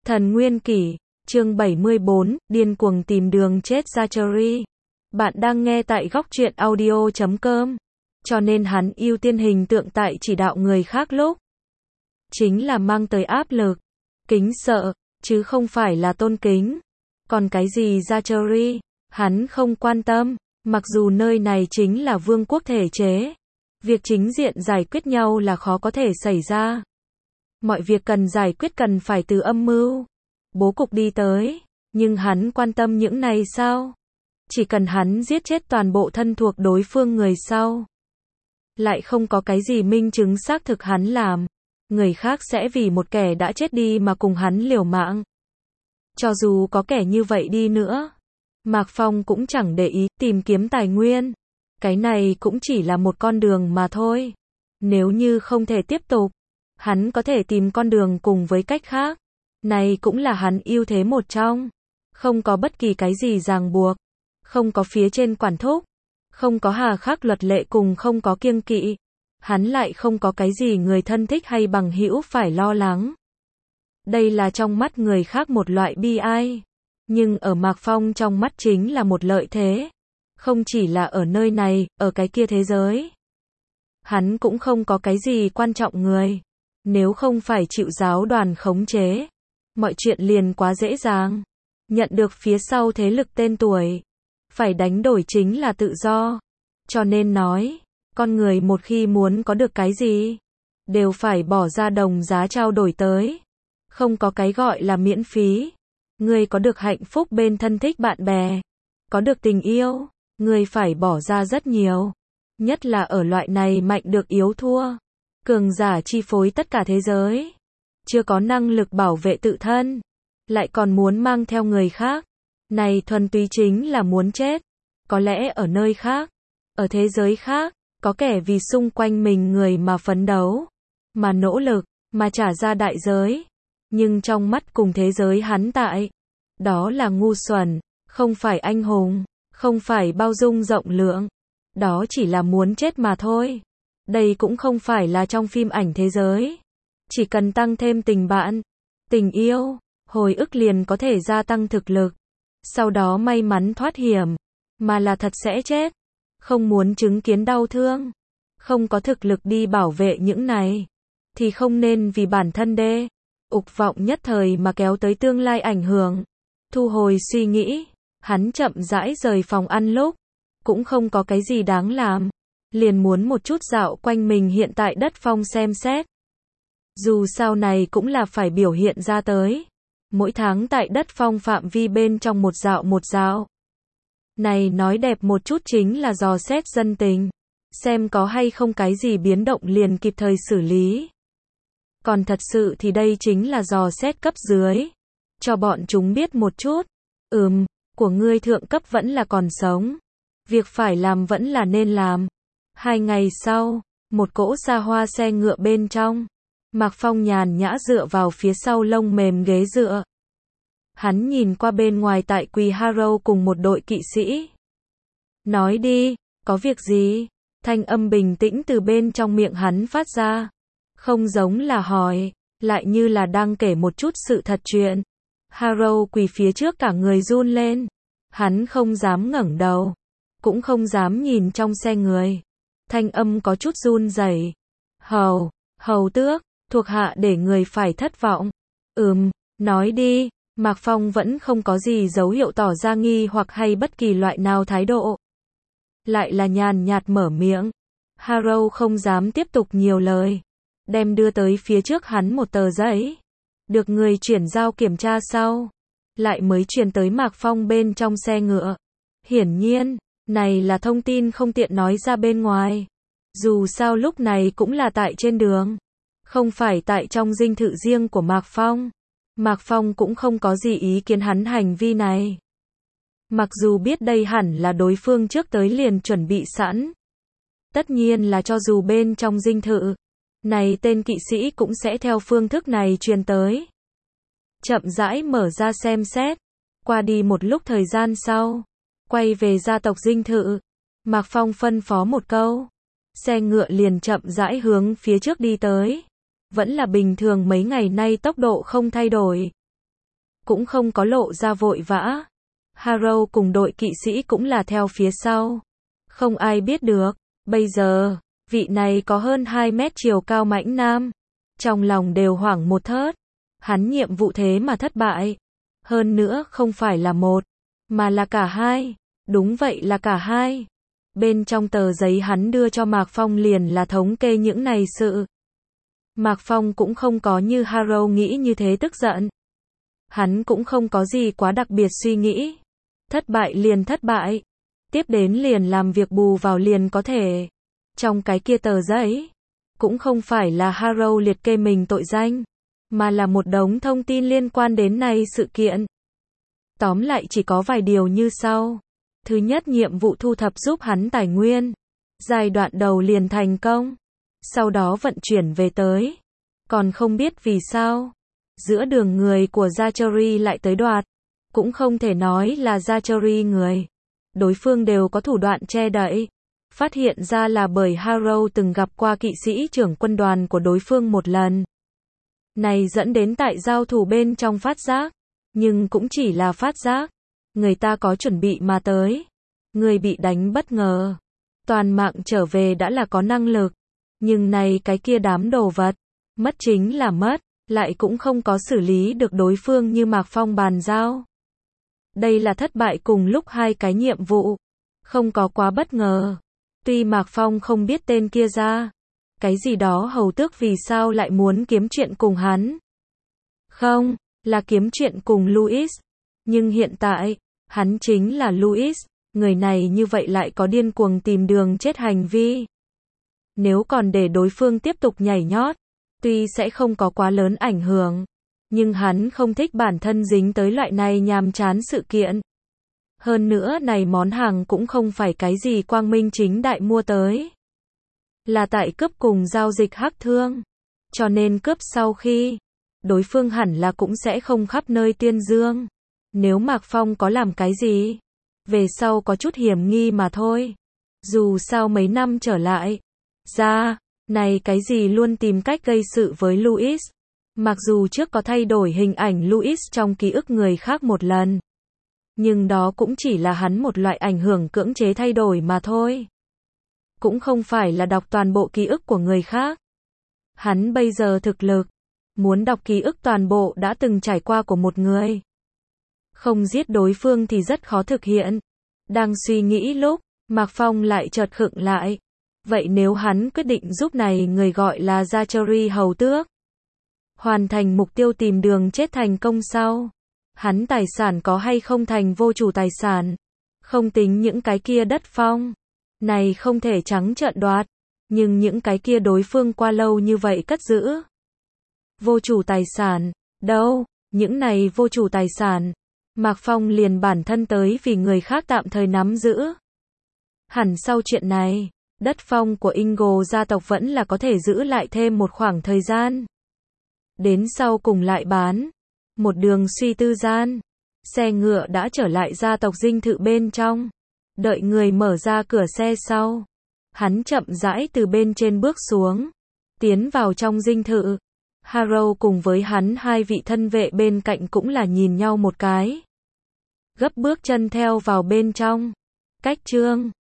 Thần Nguyên Kỷ, chương 74, điên cuồng tìm đường chết Zachary. Bạn đang nghe tại góc truyện audio.com. Cho nên hắn ưu tiên hình tượng tại chỉ đạo người khác lúc chính là mang tới áp lực, kính sợ, chứ không phải là tôn kính. Còn cái gì Zachary, hắn không quan tâm, mặc dù nơi này chính là vương quốc thể chế. Việc chính diện giải quyết nhau là khó có thể xảy ra. Mọi việc cần giải quyết cần phải từ âm mưu, bố cục đi tới, nhưng hắn quan tâm những này sao? Chỉ cần hắn giết chết toàn bộ thân thuộc đối phương người sau. Lại không có cái gì minh chứng xác thực hắn làm. Người khác sẽ vì một kẻ đã chết đi mà cùng hắn liều mạng. Cho dù có kẻ như vậy đi nữa, Mạc Phong cũng chẳng để ý tìm kiếm tài nguyên. Cái này cũng chỉ là một con đường mà thôi. Nếu như không thể tiếp tục, hắn có thể tìm con đường cùng với cách khác. Này cũng là hắn ưu thế một trong. Không có bất kỳ cái gì ràng buộc. Không có phía trên quản thúc. Không có hà khắc luật lệ cùng không có kiêng kỵ. Hắn lại không có cái gì người thân thích hay bằng hữu phải lo lắng. Đây là trong mắt người khác một loại bi ai. Nhưng ở Mạc Phong trong mắt chính là một lợi thế. Không chỉ là ở nơi này, ở cái kia thế giới. Hắn cũng không có cái gì quan trọng người. Nếu không phải chịu giáo đoàn khống chế, mọi chuyện liền quá dễ dàng. Nhận được phía sau thế lực tên tuổi. Phải đánh đổi chính là tự do. Cho nên nói, con người một khi muốn có được cái gì, đều phải bỏ ra đồng giá trao đổi tới. Không có cái gọi là miễn phí. Người có được hạnh phúc bên thân thích bạn bè, có được tình yêu, người phải bỏ ra rất nhiều. Nhất là ở loại này mạnh được yếu thua. Cường giả chi phối tất cả thế giới. Chưa có năng lực bảo vệ tự thân. Lại còn muốn mang theo người khác. Này thuần túy chính là muốn chết. Có lẽ ở nơi khác, ở thế giới khác, có kẻ vì xung quanh mình người mà phấn đấu, mà nỗ lực, mà trả ra đại giới. Nhưng trong mắt cùng thế giới hắn tại, đó là ngu xuẩn, không phải anh hùng, không phải bao dung rộng lượng. Đó chỉ là muốn chết mà thôi. Đây cũng không phải là trong phim ảnh thế giới. Chỉ cần tăng thêm tình bạn, tình yêu, hồi ức liền có thể gia tăng thực lực. Sau đó may mắn thoát hiểm, mà là thật sẽ chết. Không muốn chứng kiến đau thương, không có thực lực đi bảo vệ những này, thì không nên vì bản thân ục vọng nhất thời mà kéo tới tương lai ảnh hưởng. Thu hồi suy nghĩ, hắn chậm rãi rời phòng ăn lúc, cũng không có cái gì đáng làm. Liền muốn một chút dạo quanh mình hiện tại đất phong xem xét. Dù sao này cũng là phải biểu hiện ra tới. Mỗi tháng tại đất phong phạm vi bên trong một dạo. Này nói đẹp một chút chính là dò xét dân tình. Xem có hay không cái gì biến động liền kịp thời xử lý. Còn thật sự thì đây chính là dò xét cấp dưới. Cho bọn chúng biết một chút. Của ngươi thượng cấp vẫn là còn sống. Việc phải làm vẫn là nên làm. 2 ngày sau, một cỗ xa hoa xe ngựa bên trong. Mạc Phong nhàn nhã dựa vào phía sau lông mềm ghế dựa. Hắn nhìn qua bên ngoài tại quỳ Harrow cùng một đội kỵ sĩ. Nói đi, có việc gì? Thanh âm bình tĩnh từ bên trong miệng hắn phát ra. Không giống là hỏi, lại như là đang kể một chút sự thật chuyện. Harrow quỳ phía trước cả người run lên. Hắn không dám ngẩng đầu, cũng không dám nhìn trong xe người. Thanh âm có chút run rẩy. Hầu tước, thuộc hạ để người phải thất vọng. Nói đi. Mạc Phong vẫn không có gì dấu hiệu tỏ ra nghi hoặc hay bất kỳ loại nào thái độ. Lại là nhàn nhạt mở miệng. Harrow không dám tiếp tục nhiều lời. Đem đưa tới phía trước hắn một tờ giấy. Được người chuyển giao kiểm tra sau. Lại mới truyền tới Mạc Phong bên trong xe ngựa. Hiển nhiên, này là thông tin không tiện nói ra bên ngoài. Dù sao lúc này cũng là tại trên đường. Không phải tại trong dinh thự riêng của Mạc Phong. Mạc Phong cũng không có gì ý kiến hắn hành vi này. Mặc dù biết đây hẳn là đối phương trước tới liền chuẩn bị sẵn. Tất nhiên là cho dù bên trong dinh thự, này tên kỵ sĩ cũng sẽ theo phương thức này truyền tới. Chậm rãi mở ra xem xét. Qua đi một lúc thời gian sau, quay về gia tộc dinh thự. Mạc Phong phân phó một câu. Xe ngựa liền chậm rãi hướng phía trước đi tới. Vẫn là bình thường mấy ngày nay tốc độ không thay đổi. cũng không có lộ ra vội vã. Harrow cùng đội kỵ sĩ cũng là theo phía sau. Không ai biết được. Bây giờ, vị này có hơn 2 mét chiều cao mãnh nam. Trong lòng đều hoảng một thớt. Hắn nhiệm vụ thế mà thất bại. Hơn nữa không phải là một, mà là cả hai. Đúng vậy là cả hai. Bên trong tờ giấy hắn đưa cho Mạc Phong liền là thống kê những này sự. Mạc Phong cũng không có như Harrow nghĩ như thế tức giận. Hắn cũng không có gì quá đặc biệt suy nghĩ. Thất bại liền thất bại. Tiếp đến liền làm việc bù vào liền có thể. Trong cái kia tờ giấy, cũng không phải là Harrow liệt kê mình tội danh, mà là một đống thông tin liên quan đến này sự kiện. Tóm lại chỉ có vài điều như sau. Thứ nhất, nhiệm vụ thu thập giúp hắn tài nguyên. Giai đoạn đầu liền thành công. Sau đó vận chuyển về tới. Còn không biết vì sao. Giữa đường người của Zachary lại tới đoạt. Cũng không thể nói là Zachary người. Đối phương đều có thủ đoạn che đậy. Phát hiện ra là bởi Harrow từng gặp qua kỵ sĩ trưởng quân đoàn của đối phương một lần. Này dẫn đến tại giao thủ bên trong phát giác. Nhưng cũng chỉ là phát giác. Người ta có chuẩn bị mà tới. Người bị đánh bất ngờ. Toàn mạng trở về đã là có năng lực. Nhưng này cái kia đám đồ vật. Mất chính là mất. Lại cũng không có xử lý được đối phương như Mạc Phong bàn giao. Đây là thất bại cùng lúc hai cái nhiệm vụ. Không có quá bất ngờ. Tuy Mạc Phong không biết tên kia ra. Cái gì đó hầu tước vì sao lại muốn kiếm chuyện cùng hắn. Không, là kiếm chuyện cùng Louis. Nhưng hiện tại, hắn chính là Louis. Người này như vậy lại có điên cuồng tìm đường chết hành vi. Nếu còn để đối phương tiếp tục nhảy nhót, tuy sẽ không có quá lớn ảnh hưởng, nhưng hắn không thích bản thân dính tới loại này nhàm chán sự kiện. Hơn nữa này món hàng cũng không phải cái gì quang minh chính đại mua tới. Là tại cướp cùng giao dịch hắc thương. Cho nên cướp sau khi, đối phương hẳn là cũng sẽ không khắp nơi tuyên dương. Nếu Mạc Phong có làm cái gì, về sau có chút hiểm nghi mà thôi. Dù sao mấy năm trở lại, này cái gì luôn tìm cách gây sự với Louis. Mặc dù trước có thay đổi hình ảnh Louis trong ký ức người khác một lần. Nhưng đó cũng chỉ là hắn một loại ảnh hưởng cưỡng chế thay đổi mà thôi. Cũng không phải là đọc toàn bộ ký ức của người khác. Hắn bây giờ thực lực, muốn đọc ký ức toàn bộ đã từng trải qua của một người. Không giết đối phương thì rất khó thực hiện. Đang suy nghĩ lúc, Mạc Phong lại chợt khựng lại. Vậy nếu hắn quyết định giúp này người gọi là Zachary hầu tước, hoàn thành mục tiêu tìm đường chết thành công sau, hắn tài sản có hay không thành vô chủ tài sản? Không tính những cái kia đất phong. Này không thể trắng trợn đoạt. Nhưng những cái kia đối phương qua lâu như vậy cất giữ. Vô chủ tài sản, đâu? Những này vô chủ tài sản. Mạc Phong liền bản thân tới vì người khác tạm thời nắm giữ. Hẳn sau chuyện này, đất phong của Ingle gia tộc vẫn là có thể giữ lại thêm một khoảng thời gian. Đến sau cùng lại bán. Một đường suy tư gian. Xe ngựa đã trở lại gia tộc dinh thự bên trong. Đợi người mở ra cửa xe sau. Hắn chậm rãi từ bên trên bước xuống. Tiến vào trong dinh thự. Harrow cùng với hắn hai vị thân vệ bên cạnh cũng là nhìn nhau một cái. Gấp bước chân theo vào bên trong. Cách chương